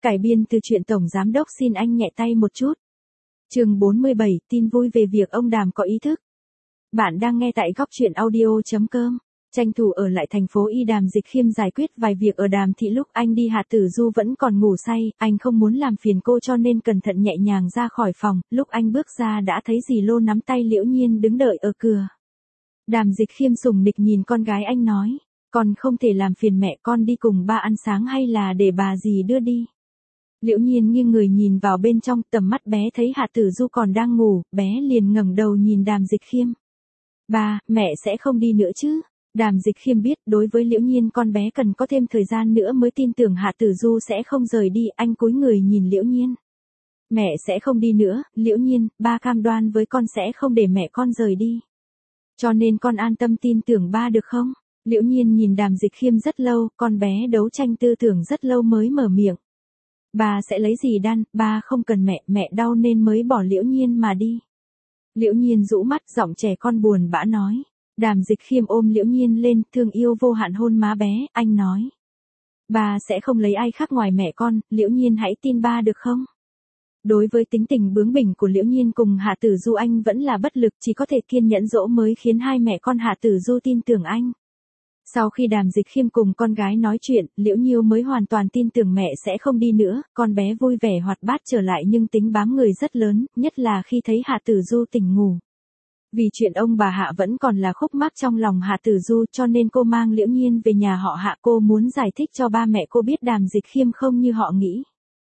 Cải biên từ truyện Tổng Giám Đốc xin anh nhẹ tay một chút. Chương 47, tin vui về việc ông Đàm có ý thức. Bạn đang nghe tại góc truyện audio.com. Tranh thủ ở lại thành phố Y, Đàm Dịch Khiêm giải quyết vài việc ở Đàm Thị lúc anh đi, Hạ Tử Du vẫn còn ngủ say, anh không muốn làm phiền cô cho nên cẩn thận nhẹ nhàng ra khỏi phòng, lúc anh bước ra đã thấy dì Lô nắm tay Liễu Nhiên đứng đợi ở cửa. Đàm Dịch Khiêm sùng nịch nhìn con gái anh nói, con không thể làm phiền mẹ, con đi cùng ba ăn sáng hay là để bà dì đưa đi. Liễu Nhiên nghiêng người nhìn vào bên trong, tầm mắt bé thấy Hạ Tử Du còn đang ngủ, bé liền ngẩng đầu nhìn Đàm Dịch Khiêm. Ba, mẹ sẽ không đi nữa chứ? Đàm Dịch Khiêm biết đối với Liễu Nhiên con bé cần có thêm thời gian nữa mới tin tưởng Hạ Tử Du sẽ không rời đi, anh cúi người nhìn Liễu Nhiên. Mẹ sẽ không đi nữa, Liễu Nhiên, ba cam đoan với con sẽ không để mẹ con rời đi. Cho nên con an tâm tin tưởng ba được không? Liễu Nhiên nhìn Đàm Dịch Khiêm rất lâu, con bé đấu tranh tư tưởng rất lâu mới mở miệng. Ba sẽ lấy gì đan, ba không cần mẹ, mẹ đau nên mới bỏ Liễu Nhiên mà đi. Liễu Nhiên rũ mắt, giọng trẻ con buồn bã nói. Đàm Dịch Khiêm ôm Liễu Nhiên lên, thương yêu vô hạn hôn má bé, anh nói. Ba sẽ không lấy ai khác ngoài mẹ con, Liễu Nhiên hãy tin ba được không? Đối với tính tình bướng bỉnh của Liễu Nhiên cùng Hạ Tử Du anh vẫn là bất lực, chỉ có thể kiên nhẫn dỗ mới khiến hai mẹ con Hạ Tử Du tin tưởng anh. Sau khi Đàm Dịch Khiêm cùng con gái nói chuyện, Liễu Nhiêu mới hoàn toàn tin tưởng mẹ sẽ không đi nữa, con bé vui vẻ hoạt bát trở lại nhưng tính bám người rất lớn, nhất là khi thấy Hạ Tử Du tỉnh ngủ. Vì chuyện ông bà Hạ vẫn còn là khúc mắc trong lòng Hạ Tử Du cho nên cô mang Liễu Nhiên về nhà họ Hạ, cô muốn giải thích cho ba mẹ cô biết Đàm Dịch Khiêm không như họ nghĩ.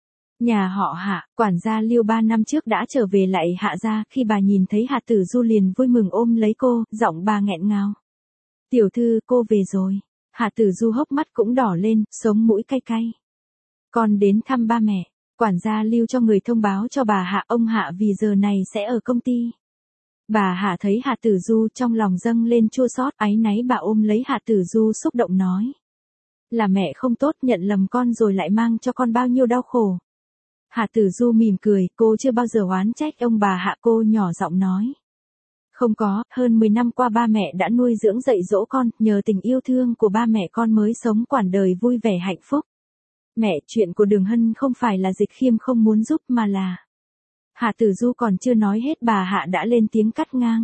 Nhà họ Hạ, quản gia Liêu 3 năm trước đã trở về lại Hạ gia, khi bà nhìn thấy Hạ Tử Du liền vui mừng ôm lấy cô, giọng bà nghẹn ngào. Tiểu thư, cô về rồi. Hạ Tử Du hốc mắt cũng đỏ lên, sống mũi cay cay. Con đến thăm ba mẹ. Quản gia Lưu cho người thông báo cho bà Hạ, ông Hạ vì giờ này sẽ ở công ty. Bà Hạ thấy Hạ Tử Du trong lòng dâng lên chua xót, áy náy, bà ôm lấy Hạ Tử Du xúc động nói. Là mẹ không tốt, nhận lầm con rồi lại mang cho con bao nhiêu đau khổ. Hạ Tử Du mỉm cười, cô chưa bao giờ oán trách ông bà Hạ, cô nhỏ giọng nói. Không có, hơn 10 năm qua ba mẹ đã nuôi dưỡng dạy dỗ con, nhờ tình yêu thương của ba mẹ con mới sống quản đời vui vẻ hạnh phúc. Mẹ, chuyện của Đường Hân không phải là Dịch Khiêm không muốn giúp mà là... Hạ Tử Du còn chưa nói hết bà Hạ đã lên tiếng cắt ngang.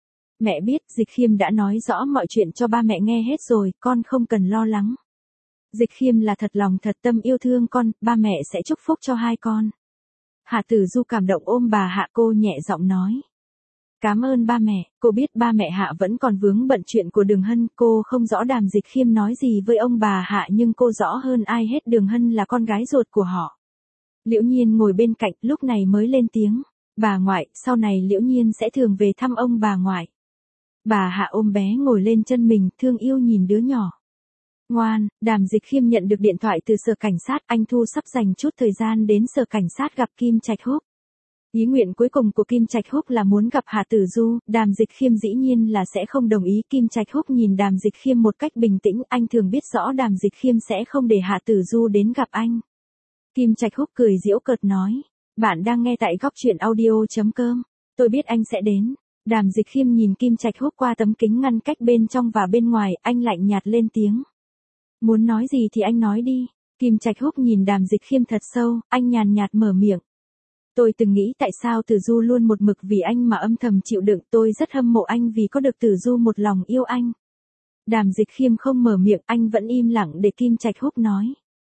Mẹ biết Dịch Khiêm đã nói rõ mọi chuyện cho ba mẹ nghe hết rồi, con không cần lo lắng. Dịch Khiêm là thật lòng thật tâm yêu thương con, ba mẹ sẽ chúc phúc cho hai con. Hạ Tử Du cảm động ôm bà Hạ, cô nhẹ giọng nói. Cảm ơn ba mẹ, cô biết ba mẹ Hạ vẫn còn vướng bận chuyện của Đường Hân, cô không rõ Đàm Dịch Khiêm nói gì với ông bà Hạ nhưng cô rõ hơn ai hết Đường Hân là con gái ruột của họ. Liễu Nhiên ngồi bên cạnh lúc này mới lên tiếng, bà ngoại, sau này Liễu Nhiên sẽ thường về thăm ông bà ngoại. Bà Hạ ôm bé ngồi lên chân mình, thương yêu nhìn đứa nhỏ. Ngoan, Đàm Dịch Khiêm nhận được điện thoại từ sở cảnh sát, anh Thu sắp dành chút thời gian đến sở cảnh sát gặp Kim Trạch Húc. Ý nguyện cuối cùng của Kim Trạch Húc là muốn gặp Hạ Tử Du, Đàm Dịch Khiêm dĩ nhiên là sẽ không đồng ý. Kim Trạch Húc nhìn Đàm Dịch Khiêm một cách bình tĩnh, anh thường biết rõ Đàm Dịch Khiêm sẽ không để Hạ Tử Du đến gặp anh. Kim Trạch Húc cười giễu cợt nói, bạn đang nghe tại góc truyện audio.com, tôi biết anh sẽ đến. Đàm Dịch Khiêm nhìn Kim Trạch Húc qua tấm kính ngăn cách bên trong và bên ngoài, anh lạnh nhạt lên tiếng. Muốn nói gì thì anh nói đi. Kim Trạch Húc nhìn Đàm Dịch Khiêm thật sâu, anh nhàn nhạt mở miệng. Tôi từng nghĩ tại sao Tử Du luôn một mực vì anh mà âm thầm chịu đựng, tôi rất hâm mộ anh vì có được Tử Du một lòng yêu anh. Đàm Dịch Khiêm không mở miệng, anh vẫn im lặng để Kim Trạch Húc nói.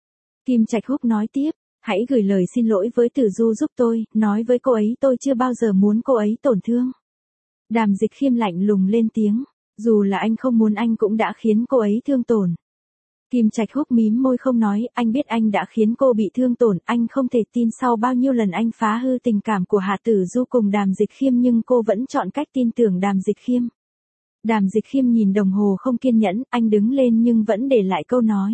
Kim Trạch Húc nói tiếp, hãy gửi lời xin lỗi với Tử Du giúp tôi, nói với cô ấy tôi chưa bao giờ muốn cô ấy tổn thương. Đàm Dịch Khiêm lạnh lùng lên tiếng, dù là anh không muốn anh cũng đã khiến cô ấy thương tổn. Kim Trạch Húc mím môi không nói, anh biết anh đã khiến cô bị thương tổn, anh không thể tin sau bao nhiêu lần anh phá hư tình cảm của Hạ Tử Du cùng Đàm Dịch Khiêm nhưng cô vẫn chọn cách tin tưởng Đàm Dịch Khiêm. Đàm Dịch Khiêm nhìn đồng hồ không kiên nhẫn, anh đứng lên nhưng vẫn để lại câu nói.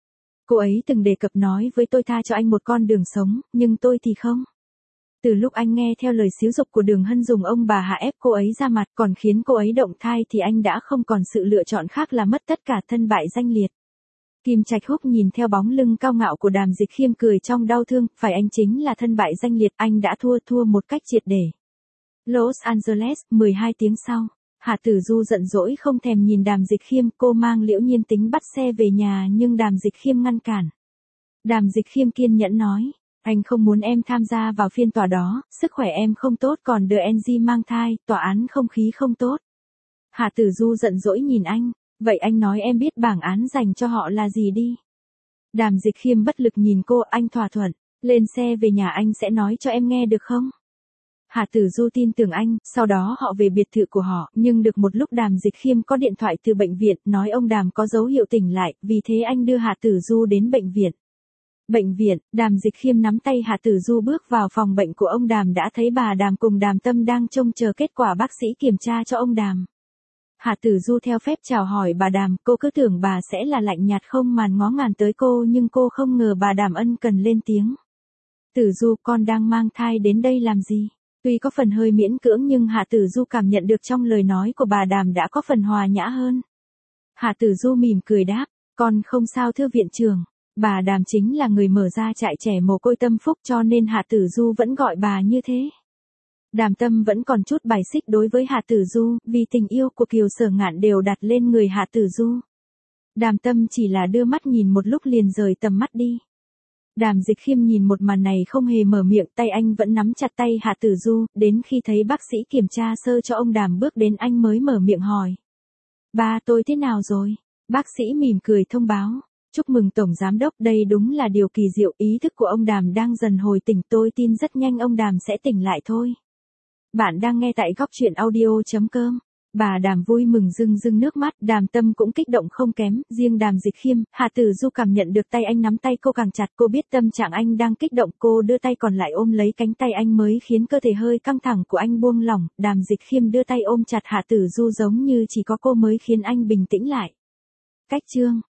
Cô ấy từng đề cập nói với tôi tha cho anh một con đường sống, nhưng tôi thì không. Từ lúc anh nghe theo lời xúi giục của Đường Hân dùng ông bà Hạ ép cô ấy ra mặt còn khiến cô ấy động thai thì anh đã không còn sự lựa chọn khác là mất tất cả, thân bại danh liệt. Kim Trạch Húc nhìn theo bóng lưng cao ngạo của Đàm Dịch Khiêm cười trong đau thương, phải anh chính là thân bại danh liệt, anh đã thua một cách triệt để. Los Angeles, 12 tiếng sau, Hạ Tử Du giận dỗi không thèm nhìn Đàm Dịch Khiêm, cô mang Liễu Nhiên tính bắt xe về nhà nhưng Đàm Dịch Khiêm ngăn cản. Đàm Dịch Khiêm kiên nhẫn nói, Anh không muốn em tham gia vào phiên tòa đó, sức khỏe em không tốt còn đứa NG mang thai, tòa án không khí không tốt. Hà Tử Du giận dỗi nhìn anh, vậy anh nói em biết bảng án dành cho họ là gì đi. Đàm Dịch Khiêm bất lực nhìn cô, anh thỏa thuận, lên xe về nhà anh sẽ nói cho em nghe được không? Hà Tử Du tin tưởng anh, sau đó họ về biệt thự của họ, nhưng được một lúc Đàm Dịch Khiêm có điện thoại từ bệnh viện, nói ông Đàm có dấu hiệu tỉnh lại, vì thế anh đưa Hà Tử Du đến bệnh viện. Bệnh viện, Đàm Dịch Khiêm nắm tay Hà Tử Du bước vào phòng bệnh của ông Đàm đã thấy bà Đàm cùng Đàm Tâm đang trông chờ kết quả bác sĩ kiểm tra cho ông Đàm. Hà Tử Du theo phép chào hỏi bà Đàm, cô cứ tưởng bà sẽ là lạnh nhạt không màn ngó ngàng tới cô nhưng cô không ngờ bà Đàm ân cần lên tiếng. Tử Du, con đang mang thai đến đây làm gì? Tuy có phần hơi miễn cưỡng nhưng Hà Tử Du cảm nhận được trong lời nói của bà Đàm đã có phần hòa nhã hơn. Hà Tử Du mỉm cười đáp, con không sao thưa viện trưởng. Bà Đàm chính là người mở ra trại trẻ mồ côi Tâm Phúc cho nên Hà Tử Du vẫn gọi bà như thế. Đàm Tâm vẫn còn chút bài xích đối với Hà Tử Du, vì tình yêu của Kiều Sở Ngạn đều đặt lên người Hà Tử Du. Đàm Tâm chỉ là đưa mắt nhìn một lúc liền rời tầm mắt đi. Đàm Dịch Khiêm nhìn một màn này không hề mở miệng, tay anh vẫn nắm chặt tay Hà Tử Du, đến khi thấy bác sĩ kiểm tra sơ cho ông Đàm bước đến anh mới mở miệng hỏi. Ba tôi thế nào rồi? Bác sĩ mỉm cười thông báo. Chúc mừng Tổng Giám Đốc, đây đúng là điều kỳ diệu, ý thức của ông Đàm đang dần hồi tỉnh, tôi tin rất nhanh ông Đàm sẽ tỉnh lại thôi. Bạn đang nghe tại góc truyện audio.com. Bà Đàm vui mừng rưng rưng nước mắt, Đàm Tâm cũng kích động không kém, riêng Đàm Dịch Khiêm, Hà Tử Du cảm nhận được tay anh nắm tay cô càng chặt, cô biết tâm trạng anh đang kích động, cô đưa tay còn lại ôm lấy cánh tay anh mới khiến cơ thể hơi căng thẳng của anh buông lỏng, Đàm Dịch Khiêm đưa tay ôm chặt Hà Tử Du giống như chỉ có cô mới khiến anh bình tĩnh lại. Cách chương